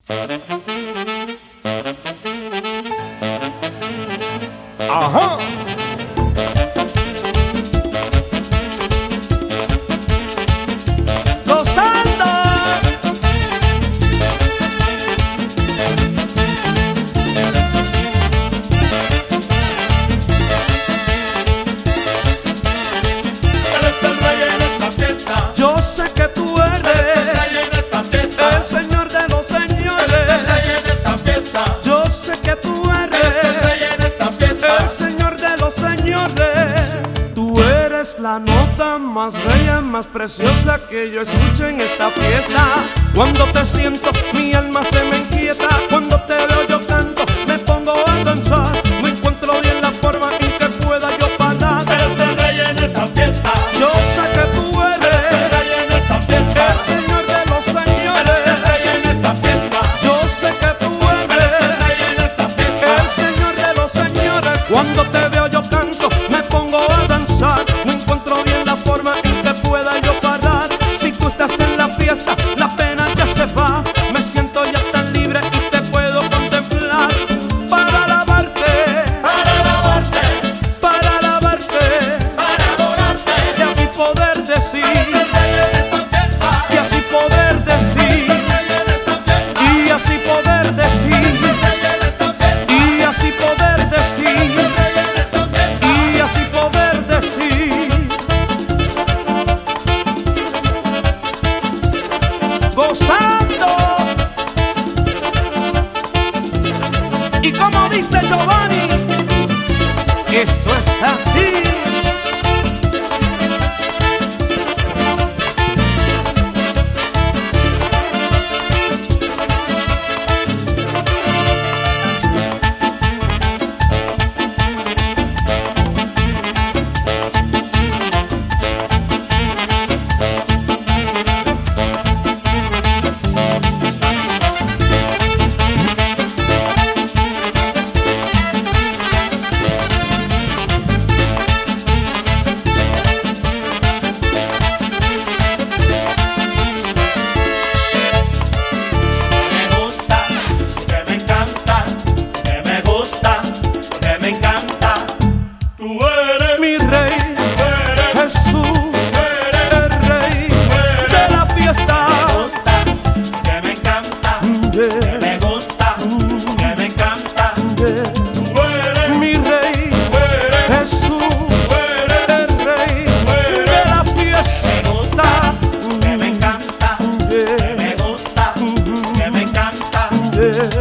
Ajá. Gozando. Eres el rey en esta fiesta. Yo sé que tú eres El rey en esta fiesta. el Señor de los Eres el señores. rey en esta fiesta. Yo sé que tú Eres el rey eres en esta fiesta. el Señor de los señores. Tú eres la nota más bella, más preciosa que yo escucho en esta fiesta. Cuando te siento, mi alma se me inquieta. Cuando te veo yo canto, me pongo a danzar. No encuentro bien la forma en que pueda yo parar. Eres el rey en esta fiesta. Yo sé que tú Eres el eres rey en esta fiesta. el Señor de los Eres el señores. rey en esta fiesta. Yo sé que tú Eres el eres rey en esta fiesta. el Señor de los señores. Cuando te veo yo canto, me pongo a danzar. No encuentro bien la forma en que pueda yo parar. Si tú estás en la fiesta, la pena ya se va. Me siento ya tan libre y te puedo contemplar. Para alabarte, Para alabarte, para alabarte, para adorarte. y así poder decir, Eres el rey en esta fiesta. y así poder decir, Eres el rey en esta fiesta. y así poder decir, Eres el rey en esta fiesta. y así poder decir, Eres el rey en esta fiesta. y así poder decir. Gozando. Y como dice Giovanni, eso es así. Me gusta, porque me encanta, que me gusta, porque me encanta. Tú eres Mi rey, Jesús, el rey de la fiesta. me gusta, que me encanta, que me gusta, que me encanta. Yeah. Tú eres, Mi rey, Jesús, el rey de la fiesta. que me encanta, que Yeah, me gusta, que me encanta. yeah.